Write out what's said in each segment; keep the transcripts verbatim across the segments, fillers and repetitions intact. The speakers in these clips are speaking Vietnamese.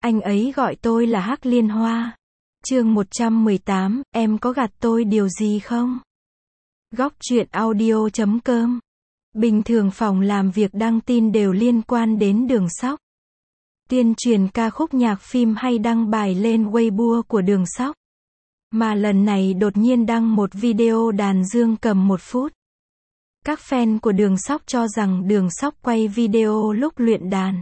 Anh ấy gọi tôi là Hắc Liên Hoa. Chương một trăm mười tám, em có gạt tôi điều gì không? Góc truyện audio chấm com. Bình thường phòng làm việc đăng tin đều liên quan đến Đường Sóc. Tuyên truyền ca khúc nhạc phim hay đăng bài lên Weibo của Đường Sóc. Mà lần này đột nhiên đăng một video đàn dương cầm một phút. Các fan của Đường Sóc cho rằng Đường Sóc quay video lúc luyện đàn.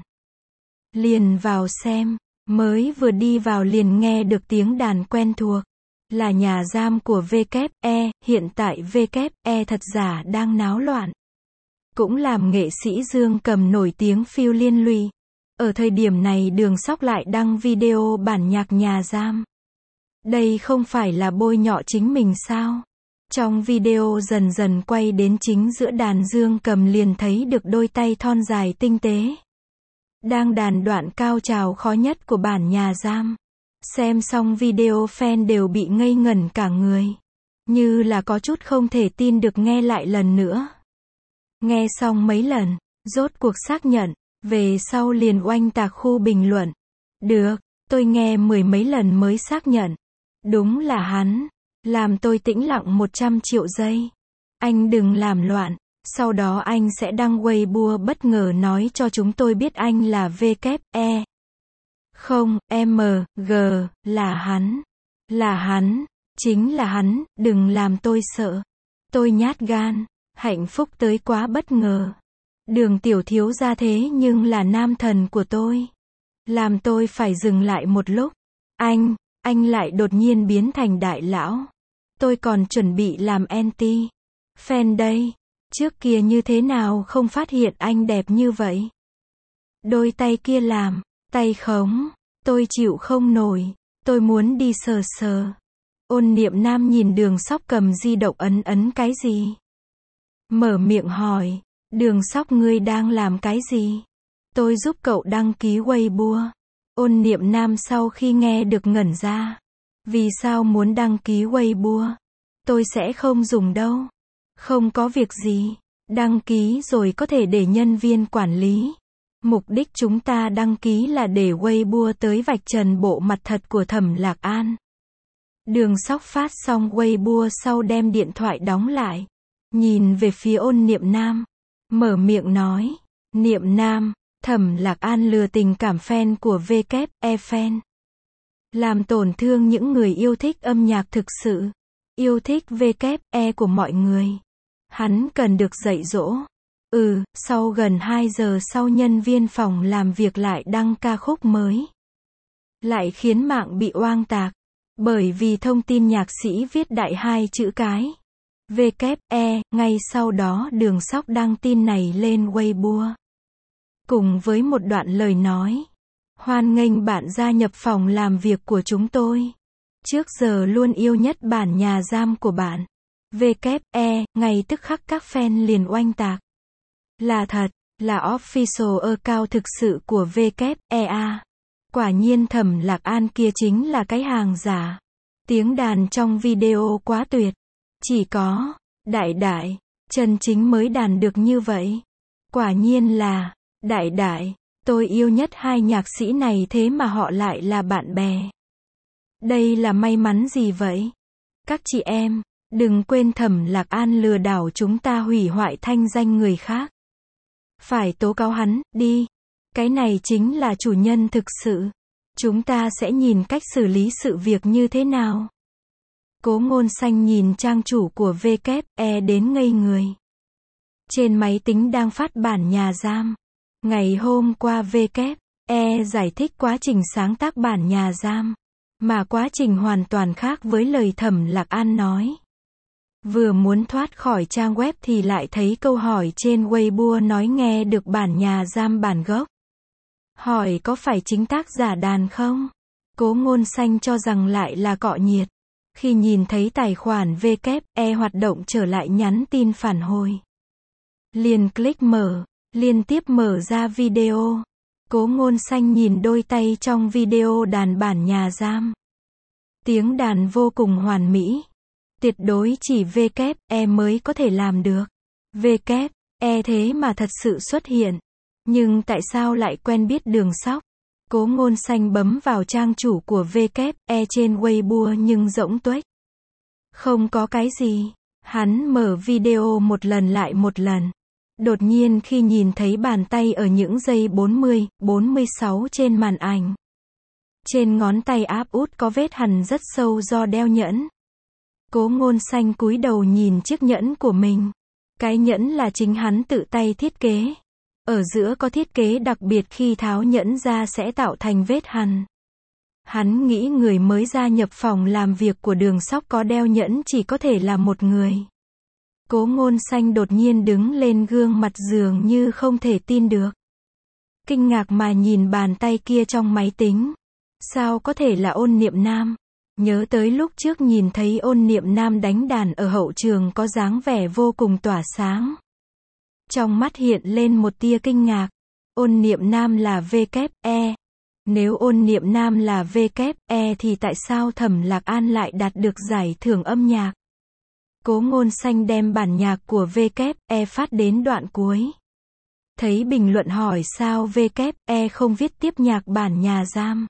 Liền vào xem, mới vừa đi vào liền nghe được tiếng đàn quen thuộc. Là nhà giam của vê kép e, hiện tại vê kép e thật giả đang náo loạn. Cũng làm nghệ sĩ dương cầm nổi tiếng phiêu liên lụy. Ở thời điểm này Đường Sóc lại đăng video bản nhạc nhà giam. Đây không phải là bôi nhọ chính mình sao? Trong video dần dần quay đến chính giữa đàn dương cầm liền thấy được đôi tay thon dài tinh tế. Đang đàn đoạn cao trào khó nhất của bản nhà giam. Xem xong video fan đều bị ngây ngẩn cả người. Như là có chút không thể tin được nghe lại lần nữa. Nghe xong mấy lần, rốt cuộc xác nhận, về sau liền oanh tạc khu bình luận. Được, tôi nghe mười mấy lần mới xác nhận. Đúng là hắn. Làm tôi tĩnh lặng một trăm triệu giây. Anh đừng làm loạn. Sau đó anh sẽ đăng Weibo bất ngờ nói cho chúng tôi biết anh là vê kép e. Không, em giê, là hắn. Là hắn. Chính là hắn, đừng làm tôi sợ. Tôi nhát gan. Hạnh phúc tới quá bất ngờ. Đường tiểu thiếu gia thế nhưng là nam thần của tôi. Làm tôi phải dừng lại một lúc. Anh, anh lại đột nhiên biến thành đại lão. Tôi còn chuẩn bị làm anti fan đây. Trước kia như thế nào không phát hiện anh đẹp như vậy. Đôi tay kia làm, tay khống, tôi chịu không nổi, tôi muốn đi sờ sờ. Ôn Niệm Nam nhìn Đường Sóc cầm di động ấn ấn cái gì. Mở miệng hỏi, Đường Sóc ngươi đang làm cái gì? Tôi giúp cậu đăng ký Weibo. Ôn Niệm Nam sau khi nghe được ngẩn ra. Vì sao muốn đăng ký Weibo? Tôi sẽ không dùng đâu. Không có việc gì. Đăng ký rồi có thể để nhân viên quản lý. Mục đích chúng ta đăng ký là để Weibo tới vạch trần bộ mặt thật của Thẩm Lạc An. Đường Sóc phát xong Weibo sau đem điện thoại đóng lại. Nhìn về phía Ôn Niệm Nam. Mở miệng nói. Niệm Nam, Thẩm Lạc An lừa tình cảm fan của vê kép e fan. Làm tổn thương những người yêu thích âm nhạc thực sự. Yêu thích vê kép e của mọi người. Hắn cần được dạy dỗ. Ừ, sau gần hai giờ sau nhân viên phòng làm việc lại đăng ca khúc mới. Lại khiến mạng bị oang tạc. Bởi vì thông tin nhạc sĩ viết đại hai chữ cái. vê kép e, ngay sau đó Đường Sóc đăng tin này lên Weibo. Cùng với một đoạn lời nói. Hoan nghênh bạn gia nhập phòng làm việc của chúng tôi. Trước giờ luôn yêu nhất bản nhà giam của bạn. vê kép e, ngay tức khắc các fan liền oanh tạc. Là thật, là official account thực sự của vê kép e a. Quả nhiên Thẩm Lạc An kia chính là cái hàng giả. Tiếng đàn trong video quá tuyệt. Chỉ có, đại đại, chân chính mới đàn được như vậy. Quả nhiên là, đại đại, tôi yêu nhất hai nhạc sĩ này thế mà họ lại là bạn bè. Đây là may mắn gì vậy? Các chị em, đừng quên Thẩm Lạc An lừa đảo chúng ta hủy hoại thanh danh người khác. Phải tố cáo hắn, đi. Cái này chính là chủ nhân thực sự. Chúng ta sẽ nhìn cách xử lý sự việc như thế nào. Cố Ngôn Xanh nhìn trang chủ của vê kép e đến ngây người. Trên máy tính đang phát bản nhà giam. Ngày hôm qua vê kép e giải thích quá trình sáng tác bản nhà giam. Mà quá trình hoàn toàn khác với lời Thẩm Lạc An nói. Vừa muốn thoát khỏi trang web thì lại thấy câu hỏi trên Weibo nói nghe được bản nhà giam bản gốc. Hỏi có phải chính tác giả đàn không? Cố Ngôn Xanh cho rằng lại là cọ nhiệt. Khi nhìn thấy tài khoản vê kép e hoạt động trở lại nhắn tin phản hồi. Liền click mở, liên tiếp mở ra video. Cố Ngôn Xanh nhìn đôi tay trong video đàn bản nhà giam. Tiếng đàn vô cùng hoàn mỹ. Tuyệt đối chỉ vê kép e mới có thể làm được. vê kép e thế mà thật sự xuất hiện. Nhưng tại sao lại quen biết Đường Sóc? Cố Ngôn Xanh bấm vào trang chủ của vê kép e trên Weibo nhưng rỗng tuếch. Không có cái gì. Hắn mở video một lần lại một lần. Đột nhiên khi nhìn thấy bàn tay ở những giây bốn mươi, bốn mươi sáu trên màn ảnh. Trên ngón tay áp út có vết hằn rất sâu do đeo nhẫn. Cố Ngôn Xanh cúi đầu nhìn chiếc nhẫn của mình. Cái nhẫn là chính hắn tự tay thiết kế. Ở giữa có thiết kế đặc biệt khi tháo nhẫn ra sẽ tạo thành vết hằn. Hắn nghĩ người mới gia nhập phòng làm việc của Đường Sóc có đeo nhẫn chỉ có thể là một người. Cố Ngôn Xanh đột nhiên đứng lên gương mặt dường như không thể tin được. Kinh ngạc mà nhìn bàn tay kia trong máy tính. Sao có thể là Ôn Niệm Nam? Nhớ tới lúc trước nhìn thấy Ôn Niệm Nam đánh đàn ở hậu trường có dáng vẻ vô cùng tỏa sáng. Trong mắt hiện lên một tia kinh ngạc. Ôn Niệm Nam là vê kép e. Nếu Ôn Niệm Nam là vê kép e thì tại sao Thẩm Lạc An lại đạt được giải thưởng âm nhạc? Cố Ngôn Xanh đem bản nhạc của vê kép e phát đến đoạn cuối. Thấy bình luận hỏi sao vê kép e không viết tiếp nhạc bản nhà giam.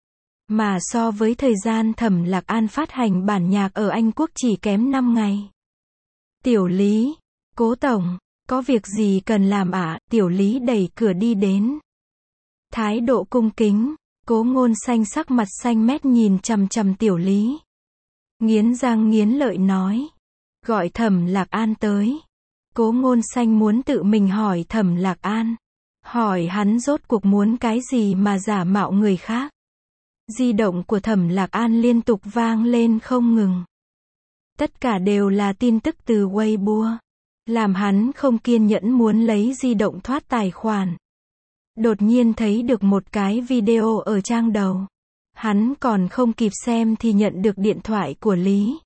Mà so với thời gian Thẩm Lạc An phát hành bản nhạc ở Anh Quốc chỉ kém năm ngày. Tiểu Lý, Cố Tổng, có việc gì cần làm ạ? À? Tiểu Lý đẩy cửa đi đến. Thái độ cung kính, Cố Ngôn Xanh sắc mặt xanh mét nhìn chằm chằm Tiểu Lý. Nghiến răng nghiến lợi nói. Gọi Thẩm Lạc An tới. Cố Ngôn Xanh muốn tự mình hỏi Thẩm Lạc An. Hỏi hắn rốt cuộc muốn cái gì mà giả mạo người khác. Di động của Thẩm Lạc An liên tục vang lên không ngừng. Tất cả đều là tin tức từ Weibo. Làm hắn không kiên nhẫn muốn lấy di động thoát tài khoản. Đột nhiên thấy được một cái video ở trang đầu. Hắn còn không kịp xem thì nhận được điện thoại của Lý.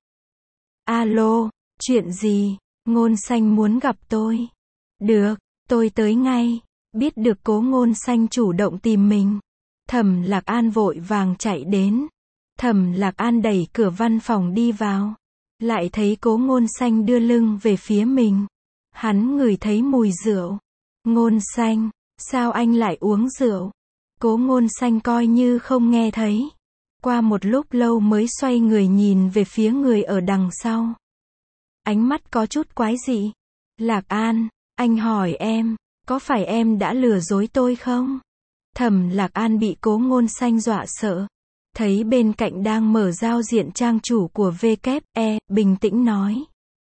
Alo, chuyện gì? Ngôn Xanh muốn gặp tôi. Được, tôi tới ngay. Biết được Cố Ngôn Xanh chủ động tìm mình. Thẩm Lạc An vội vàng chạy đến. Thẩm Lạc An đẩy cửa văn phòng đi vào. Lại thấy Cố Ngôn Xanh đưa lưng về phía mình. Hắn ngửi thấy mùi rượu. Ngôn Xanh, sao anh lại uống rượu? Cố Ngôn Xanh coi như không nghe thấy. Qua một lúc lâu mới xoay người nhìn về phía người ở đằng sau. Ánh mắt có chút quái dị. Lạc An, anh hỏi em, có phải em đã lừa dối tôi không? Thẩm Lạc An bị Cố Ngôn Xanh dọa sợ. Thấy bên cạnh đang mở giao diện trang chủ của vê kép e, bình tĩnh nói.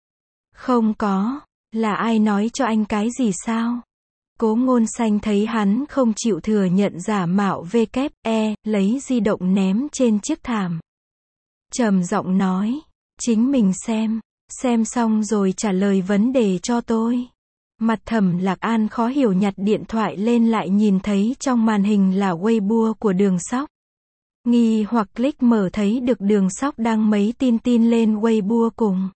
Không có, là ai nói cho anh cái gì sao? Cố Ngôn Xanh thấy hắn không chịu thừa nhận giả mạo vê kép e, lấy di động ném trên chiếc thảm. Trầm giọng nói, chính mình xem, xem xong rồi trả lời vấn đề cho tôi. Mặt Thẩm Lạc An khó hiểu nhặt điện thoại lên lại nhìn thấy trong màn hình là Weibo của Đường Sóc. Nghi hoặc click mở thấy được Đường Sóc đăng mấy tin tin lên Weibo cùng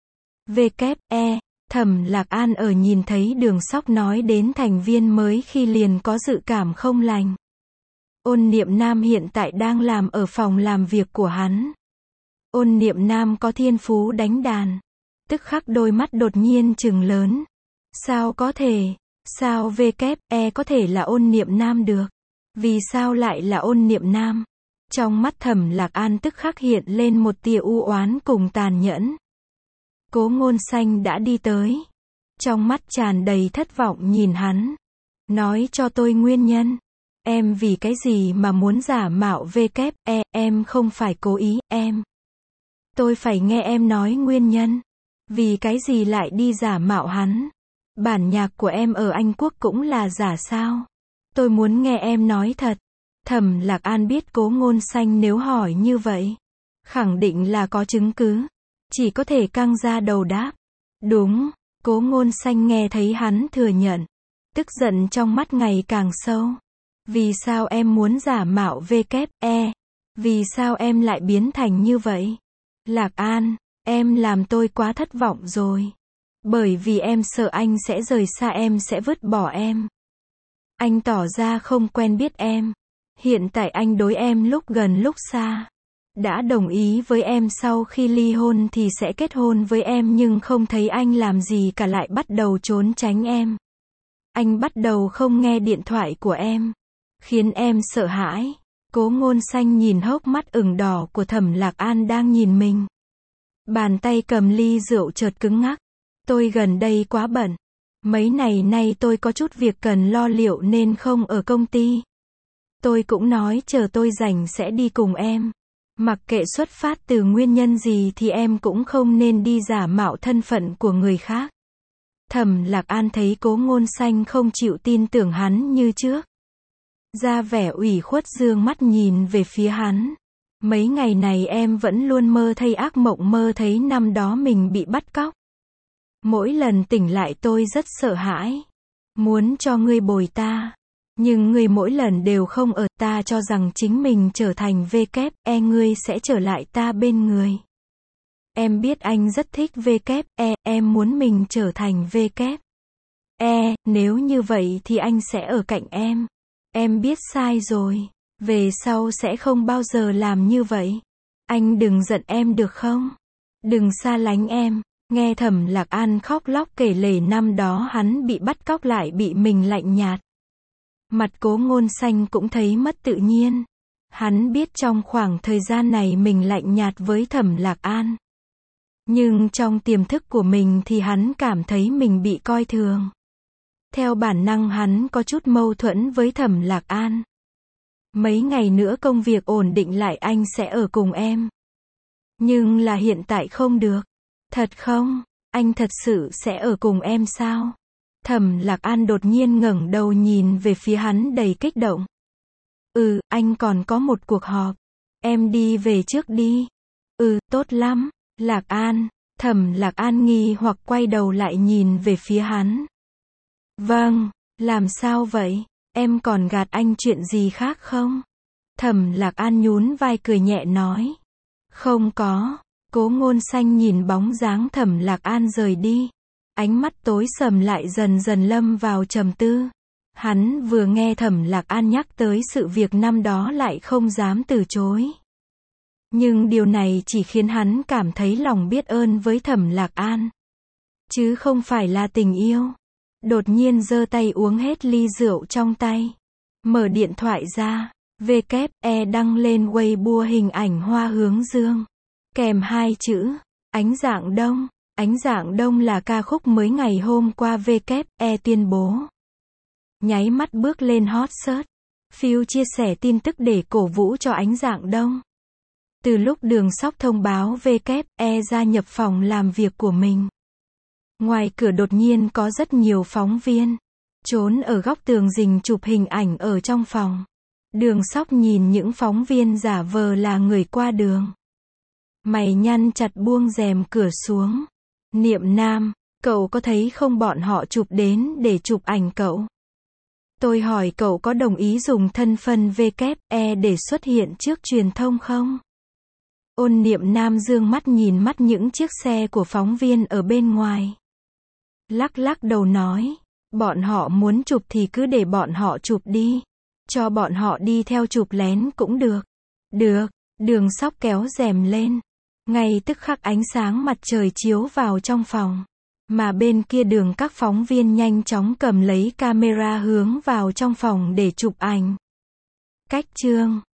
vê kép e. Thẩm Lạc An ở nhìn thấy Đường Sóc nói đến thành viên mới khi liền có dự cảm không lành. Ôn Niệm Nam hiện tại đang làm ở phòng làm việc của hắn. Ôn Niệm Nam có thiên phú đánh đàn. Tức khắc đôi mắt đột nhiên trừng lớn. Sao có thể? Sao vê kép e có thể là Ôn Niệm Nam được? Vì sao lại là Ôn Niệm Nam? Trong mắt Thẩm Lạc An tức khắc hiện lên một tia u oán cùng tàn nhẫn. Cố Ngôn Xanh đã đi tới. Trong mắt tràn đầy thất vọng nhìn hắn. Nói cho tôi nguyên nhân. Em vì cái gì mà muốn giả mạo vê kép e, em không phải cố ý, em. Tôi phải nghe em nói nguyên nhân. Vì cái gì lại đi giả mạo hắn? Bản nhạc của em ở Anh Quốc cũng là giả sao? Tôi muốn nghe em nói thật. Thẩm Lạc An biết Cố Ngôn Xanh nếu hỏi như vậy, khẳng định là có chứng cứ. Chỉ có thể căng ra đầu đáp. Đúng, Cố Ngôn Xanh nghe thấy hắn thừa nhận. Tức giận trong mắt ngày càng sâu. Vì sao em muốn giả mạo vê kép e? Vì sao em lại biến thành như vậy? Lạc An, em làm tôi quá thất vọng rồi. Bởi vì em sợ anh sẽ rời xa em sẽ vứt bỏ em. Anh tỏ ra không quen biết em. Hiện tại anh đối em lúc gần lúc xa. Đã đồng ý với em sau khi ly hôn thì sẽ kết hôn với em nhưng không thấy anh làm gì cả lại bắt đầu trốn tránh em. Anh bắt đầu không nghe điện thoại của em. khiến em sợ hãi. Cố Ngôn Xanh nhìn hốc mắt ửng đỏ của Thẩm Lạc An đang nhìn mình. Bàn tay cầm ly rượu chợt cứng ngắc. Tôi gần đây quá bận. Mấy ngày nay tôi có chút việc cần lo liệu nên không ở công ty. Tôi cũng nói chờ tôi rảnh sẽ đi cùng em. Mặc kệ xuất phát từ nguyên nhân gì thì em cũng không nên đi giả mạo thân phận của người khác. Thẩm Lạc An thấy Cố Ngôn Xanh không chịu tin tưởng hắn như trước. Ra vẻ ủy khuất dương mắt nhìn về phía hắn. Mấy ngày này em vẫn luôn mơ thấy ác mộng, mơ thấy năm đó mình bị bắt cóc. Mỗi lần tỉnh lại tôi rất sợ hãi. Muốn cho ngươi bồi ta. Nhưng ngươi mỗi lần đều không ở, ta cho rằng chính mình trở thành V K E ngươi sẽ trở lại ta bên người. Em biết anh rất thích V K E, em muốn mình trở thành V K E, nếu như vậy thì anh sẽ ở cạnh em. Em biết sai rồi, về sau sẽ không bao giờ làm như vậy. Anh đừng giận em được không? Đừng xa lánh em. Nghe Thẩm Lạc An khóc lóc kể lể năm đó hắn bị bắt cóc lại bị mình lạnh nhạt. Mặt Cố Ngôn Xanh cũng thấy mất tự nhiên. Hắn biết trong khoảng thời gian này mình lạnh nhạt với Thẩm Lạc An. Nhưng trong tiềm thức của mình thì hắn cảm thấy mình bị coi thường. Theo bản năng hắn có chút mâu thuẫn với Thẩm Lạc An. Mấy ngày nữa công việc ổn định lại anh sẽ ở cùng em. Nhưng là hiện tại không được. Thật không? Anh thật sự sẽ ở cùng em sao? Thẩm Lạc An đột nhiên ngẩng đầu nhìn về phía hắn đầy kích động. Ừ, anh còn có một cuộc họp. Em đi về trước đi. Ừ, tốt lắm. Lạc An. Thẩm Lạc An nghi hoặc quay đầu lại nhìn về phía hắn. Vâng, làm sao vậy? Em còn gạt anh chuyện gì khác không? Thẩm Lạc An nhún vai cười nhẹ nói. Không có. Cố Ngôn Xanh nhìn bóng dáng Thẩm Lạc An rời đi. Ánh mắt tối sầm lại dần dần lâm vào trầm tư. Hắn vừa nghe Thẩm Lạc An nhắc tới sự việc năm đó lại không dám từ chối. Nhưng điều này chỉ khiến hắn cảm thấy lòng biết ơn với Thẩm Lạc An. Chứ không phải là tình yêu. Đột nhiên giơ tay uống hết ly rượu trong tay. Mở điện thoại ra. V K E đăng lên Weibo hình ảnh Hoa Hướng Dương. Kèm hai chữ. Ánh Dạng Đông. Ánh Dạng Đông là ca khúc mới ngày hôm qua V K E tuyên bố. Nháy mắt bước lên hot search. Phiêu chia sẻ tin tức để cổ vũ cho Ánh Dạng Đông. Từ lúc Đường Sóc thông báo V K E gia nhập phòng làm việc của mình. Ngoài cửa đột nhiên có rất nhiều phóng viên. Trốn ở góc tường rình chụp hình ảnh ở trong phòng. Đường Sóc nhìn những phóng viên giả vờ là người qua đường. Mày nhăn chặt buông rèm cửa xuống. Niệm Nam, cậu có thấy không bọn họ chụp đến để chụp ảnh cậu? Tôi hỏi cậu có đồng ý dùng thân phận V K E để xuất hiện trước truyền thông không? Ôn Niệm Nam dương mắt nhìn mắt những chiếc xe của phóng viên ở bên ngoài. Lắc lắc đầu nói, bọn họ muốn chụp thì cứ để bọn họ chụp đi. Cho bọn họ đi theo chụp lén cũng được. Được, Đường Sóc kéo rèm lên. Ngay tức khắc ánh sáng mặt trời chiếu vào trong phòng. Mà bên kia đường các phóng viên nhanh chóng cầm lấy camera hướng vào trong phòng để chụp ảnh. Cách chương